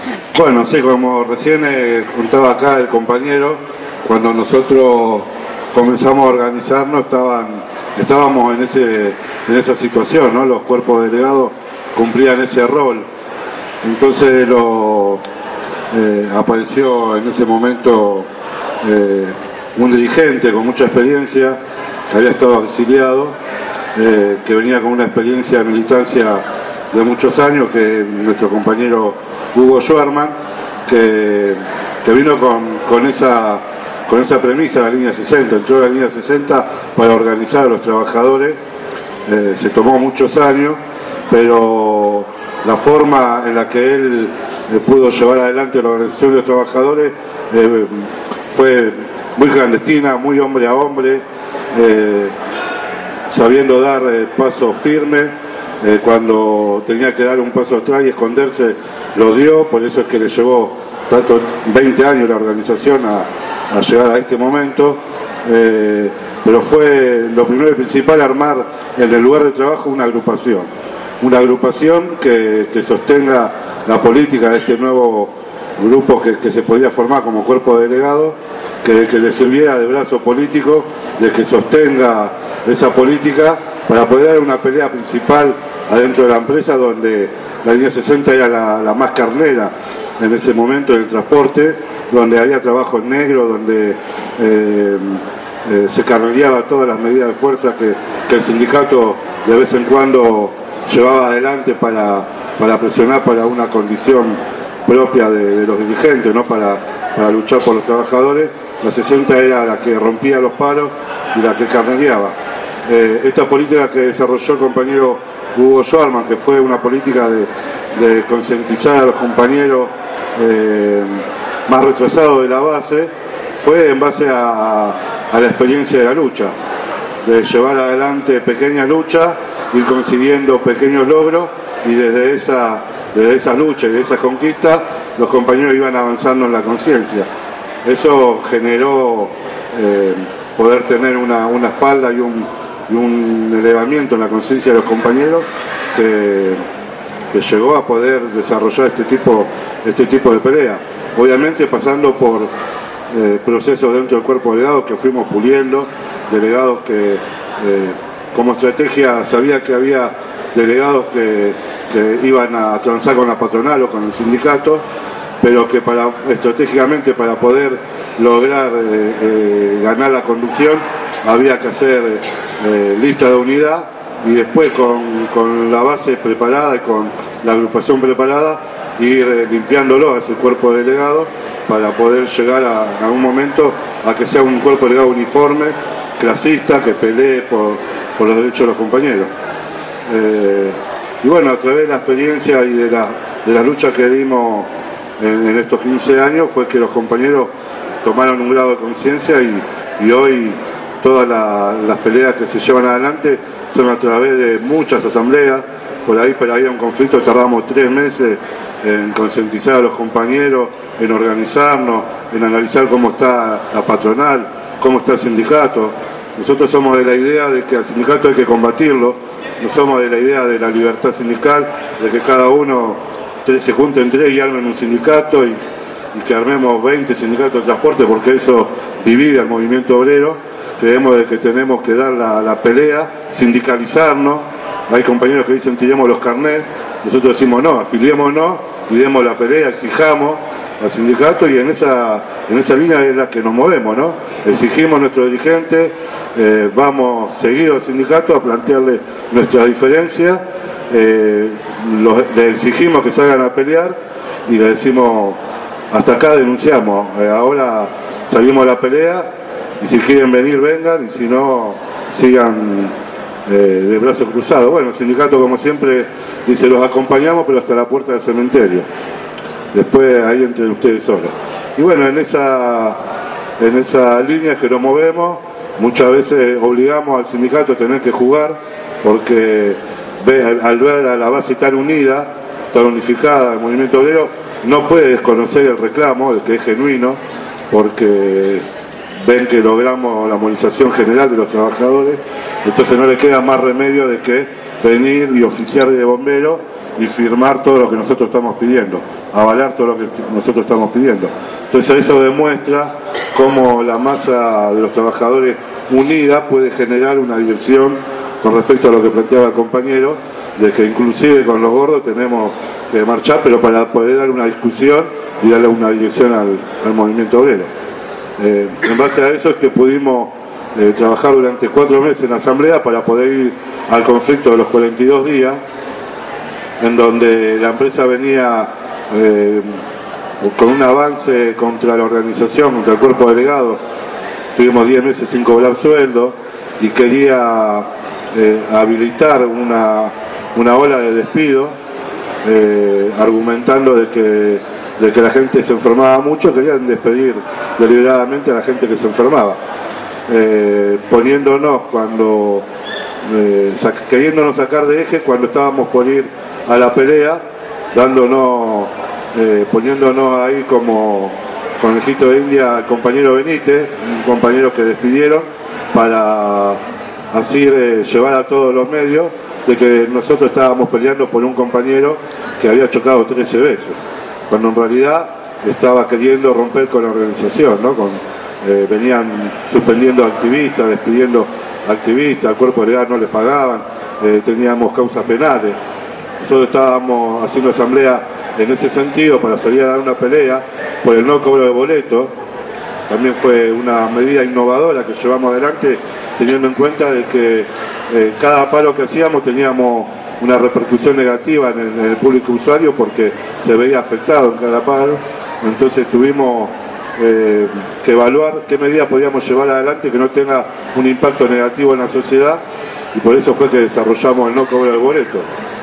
Bueno, sí, como recién contaba acá el compañero, cuando nosotros comenzamos a organizarnos estábamos en esa situación, ¿no? Los cuerpos delegados cumplían ese rol. Entonces apareció en ese momento un dirigente con mucha experiencia, que había estado exiliado, que venía con una experiencia de militancia de muchos años, que es nuestro compañero Hugo Schwerman, que vino con esa premisa de la línea 60, entró a la línea 60 para organizar a los trabajadores. Se tomó muchos años, pero la forma en la que él pudo llevar adelante la organización de los trabajadores fue muy clandestina, muy hombre a hombre, sabiendo dar pasos firmes. Cuando tenía que dar un paso atrás y esconderse, lo dio. Por eso es que le llevó tanto 20 años la organización a llegar a este momento. Pero fue lo primero y principal armar en el lugar de trabajo una agrupación que sostenga la política de este nuevo grupo que se podía formar como cuerpo delegado, que le sirviera de brazo político, de que sostenga esa política para poder dar una pelea principal adentro de la empresa, donde la línea 60 era la más carnera en ese momento en el transporte, donde había trabajo en negro, donde se carnereaba todas las medidas de fuerza que el sindicato de vez en cuando llevaba adelante para presionar para una condición propia de los dirigentes, ¿no? Para luchar por los trabajadores. La 60 era la que rompía los paros y la que carnereaba. Esta política que desarrolló el compañero Hugo Schwerman, que fue una política de concientizar a los compañeros más retrasados de la base, fue en base a la experiencia de la lucha, de llevar adelante pequeñas luchas, ir consiguiendo pequeños logros, y desde esa lucha y de esa conquista los compañeros iban avanzando en la conciencia. Eso generó poder tener una espalda y un elevamiento en la conciencia de los compañeros que llegó a poder desarrollar este tipo de pelea. Obviamente pasando por procesos dentro del cuerpo delegado que fuimos puliendo, delegados que como estrategia sabía que había delegados que iban a transar con la patronal o con el sindicato, pero que estratégicamente para poder lograr ganar la conducción había que hacer lista de unidad, y después con la base preparada y con la agrupación preparada ir limpiándolo a ese cuerpo delegado para poder llegar a un momento a que sea un cuerpo delegado uniforme, clasista, que pelee por los derechos de los compañeros. Y bueno, a través de la experiencia y de la lucha que dimos en estos 15 años fue que los compañeros tomaron un grado de conciencia, y hoy todas las peleas que se llevan adelante son a través de muchas asambleas. Por ahí, pero había un conflicto, tardamos 3 meses en concientizar a los compañeros, en organizarnos, en analizar cómo está la patronal, cómo está el sindicato. Nosotros somos de la idea de que al sindicato hay que combatirlo, no somos de la idea de la libertad sindical, de que cada uno se junten 3 y armen un sindicato y que armemos 20 sindicatos de transporte, porque eso divide al movimiento obrero. Creemos de que tenemos que dar la pelea, sindicalizarnos. Hay compañeros que dicen tiremos los carnets, nosotros decimos no, afiliémonos y demos la pelea, exijamos al sindicato, y en esa línea es la que nos movemos, ¿no? Exigimos a nuestros dirigentes, vamos seguido al sindicato a plantearle nuestras diferencias, le exigimos que salgan a pelear y le decimos hasta acá denunciamos, ahora salimos a la pelea, y si quieren venir vengan, y si no sigan de brazos cruzados. Bueno, el sindicato como siempre dice los acompañamos, pero hasta la puerta del cementerio, después ahí entre ustedes solos. Y bueno, en esa línea que nos movemos, muchas veces obligamos al sindicato a tener que jugar, porque al ver a la base tan unida, tan unificada, el movimiento obrero no puede desconocer el reclamo, de que es genuino, porque ven que logramos la movilización general de los trabajadores, entonces no le queda más remedio de que venir y oficiar de bombero y firmar todo lo que nosotros estamos pidiendo, avalar todo lo que nosotros estamos pidiendo. Entonces eso demuestra cómo la masa de los trabajadores unida puede generar una dirección con respecto a lo que planteaba el compañero, de que inclusive con los gordos tenemos que marchar, pero para poder dar una discusión y darle una dirección al movimiento obrero. En base a eso es que pudimos trabajar durante 4 meses en la asamblea para poder ir al conflicto de los 42 días, en donde la empresa venía con un avance contra la organización, contra el cuerpo delegado. Tuvimos 10 meses sin cobrar sueldo y quería habilitar una ola de despido, argumentando de que la gente se enfermaba mucho. Querían despedir deliberadamente a la gente que se enfermaba, poniéndonos queriéndonos sacar de eje cuando estábamos por ir a la pelea, poniéndonos ahí como conejito de India al compañero Benítez, un compañero que despidieron, para así llevar a todos los medios de que nosotros estábamos peleando por un compañero que había chocado 13 veces, cuando en realidad estaba queriendo romper con la organización, ¿no? Venían suspendiendo activistas, despidiendo activistas, al cuerpo legal no les pagaban, teníamos causas penales. Nosotros estábamos haciendo asamblea en ese sentido para salir a dar una pelea por el no cobro de boleto. También fue una medida innovadora que llevamos adelante, teniendo en cuenta de que cada paro que hacíamos teníamos una repercusión negativa en el público usuario, porque se veía afectado en cada paro. Entonces tuvimos que evaluar qué medidas podíamos llevar adelante que no tenga un impacto negativo en la sociedad, y por eso fue que desarrollamos el no cobro de boleto,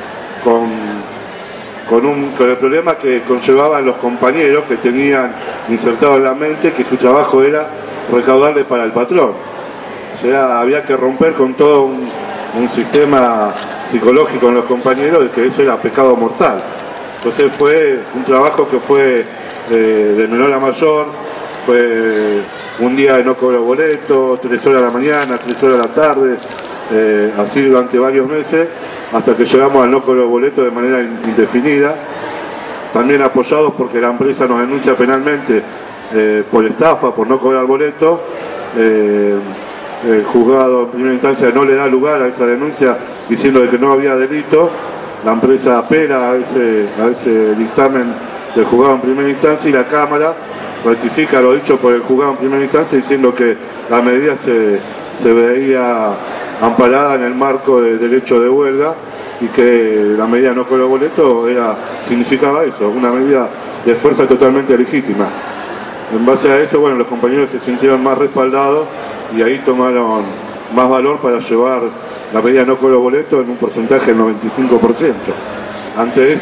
con el problema que conllevaban los compañeros, que tenían insertado en la mente que su trabajo era recaudarle para el patrón. O sea, había que romper con todo un sistema psicológico en los compañeros de que eso era pecado mortal. Entonces fue un trabajo que fue de menor a mayor. Fue un día de no cobro boleto, 3 horas a la mañana, 3 horas a la tarde, así durante varios meses, hasta que llegamos al no cobro boleto de manera indefinida, también apoyados porque la empresa nos denuncia penalmente por estafa, por no cobrar boleto. El juzgado en primera instancia no le da lugar a esa denuncia, diciendo de que no había delito. La empresa apela a ese dictamen del juzgado en primera instancia, y la Cámara ratifica lo dicho por el juzgado en primera instancia, diciendo que la medida se veía amparada en el marco del derecho de huelga, y que la medida no cobro boleto significaba eso, una medida de fuerza totalmente legítima. En base a eso, bueno, los compañeros se sintieron más respaldados y ahí tomaron más valor para llevar la medida no cobro boleto en un porcentaje del 95%. Ante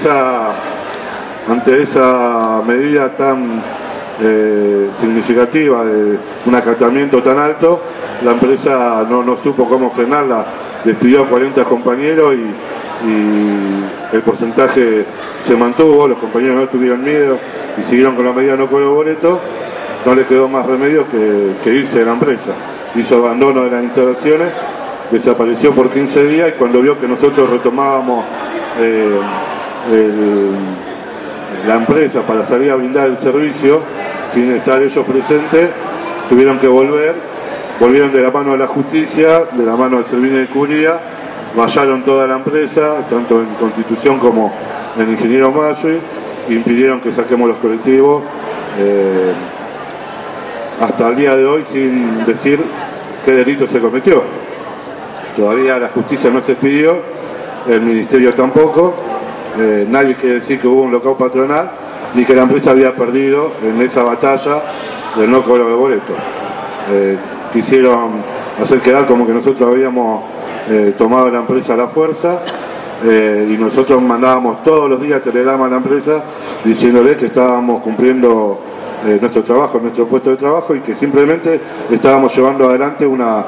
esa medida tan significativa, de un acatamiento tan alto, la empresa no supo cómo frenarla, despidió a 40 compañeros y el porcentaje se mantuvo. Los compañeros no tuvieron miedo y siguieron con la medida no cobro boleto. No le quedó más remedio que irse de la empresa. Hizo abandono de las instalaciones, desapareció por 15 días, y cuando vio que nosotros retomábamos la empresa para salir a brindar el servicio sin estar ellos presentes, tuvieron que volvieron de la mano de la justicia, de la mano del Servicio de Curia, vallaron toda la empresa, tanto en Constitución como en Ingeniero Maggi, e impidieron que saquemos los colectivos, hasta el día de hoy, sin decir qué delito se cometió. Todavía la justicia no se expidió, el ministerio tampoco. Nadie quiere decir que hubo un lockout patronal, ni que la empresa había perdido en esa batalla del no cobro de boleto. Quisieron hacer quedar como que nosotros habíamos tomado la empresa a la fuerza, y nosotros mandábamos todos los días telegramas a la empresa diciéndole que estábamos cumpliendo nuestro trabajo, nuestro puesto de trabajo, y que simplemente estábamos llevando adelante una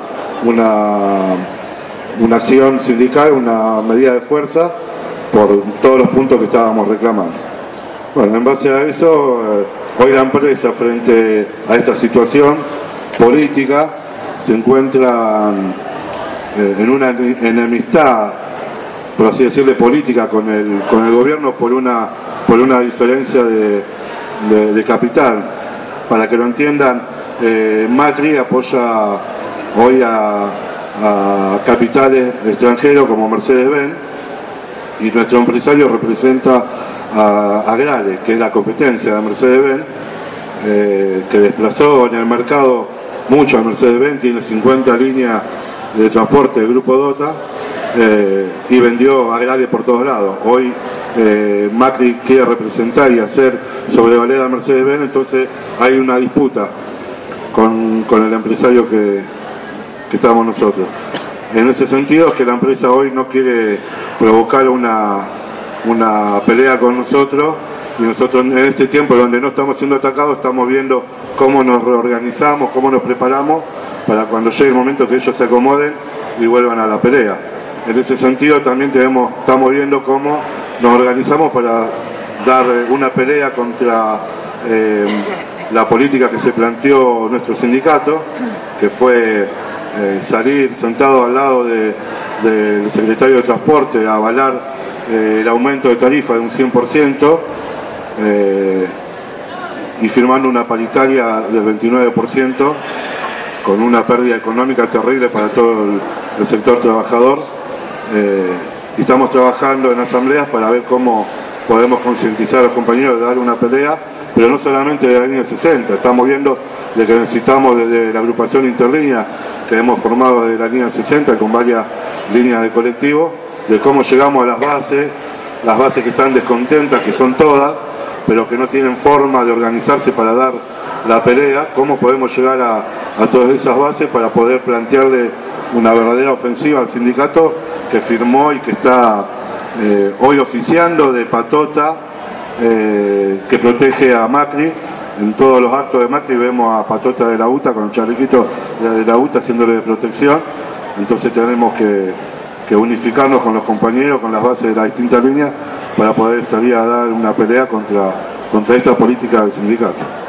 acción sindical, una medida de fuerza por todos los puntos que estábamos reclamando. Bueno, en base a eso, hoy la empresa, frente a esta situación política, se encuentra en una enemistad por así decirlo, política con el gobierno por una diferencia de capital. Para que lo entiendan, Macri apoya hoy a capitales extranjeros como Mercedes-Benz, y nuestro empresario representa a Grale, que es la competencia de Mercedes-Benz, que desplazó en el mercado mucho a Mercedes-Benz, tiene 50 líneas de transporte del grupo Dota, y vendió a Grale por todos lados. Hoy Macri quiere representar y hacer sobrevaler a Mercedes-Benz, entonces hay una disputa con el empresario que estamos nosotros. En ese sentido es que la empresa hoy no quiere provocar una pelea con nosotros, y nosotros en este tiempo donde no estamos siendo atacados estamos viendo cómo nos reorganizamos, cómo nos preparamos para cuando llegue el momento que ellos se acomoden y vuelvan a la pelea. En ese sentido también estamos viendo cómo nos organizamos para dar una pelea contra la política que se planteó nuestro sindicato, que fue salir sentado al lado del secretario de Transporte a avalar el aumento de tarifa de un 100%, y firmando una paritaria del 29%, con una pérdida económica terrible para todo el sector trabajador. Y estamos trabajando en asambleas para ver cómo podemos concientizar a los compañeros de dar una pelea, pero no solamente de la línea 60, estamos viendo de que necesitamos desde la agrupación Interlínea, que hemos formado desde la línea 60 con varias líneas de colectivo, de cómo llegamos a las bases que están descontentas, que son todas, pero que no tienen forma de organizarse para dar la pelea, cómo podemos llegar a todas esas bases para poder plantearle una verdadera ofensiva al sindicato que firmó y que está hoy oficiando de patota, que protege a Macri. En todos los actos de Macri vemos a patota de la UTA con el chalequito de la UTA haciéndole de protección. Entonces tenemos que unificarnos con los compañeros, con las bases de las distintas líneas, para poder salir a dar una pelea contra esta política del sindicato.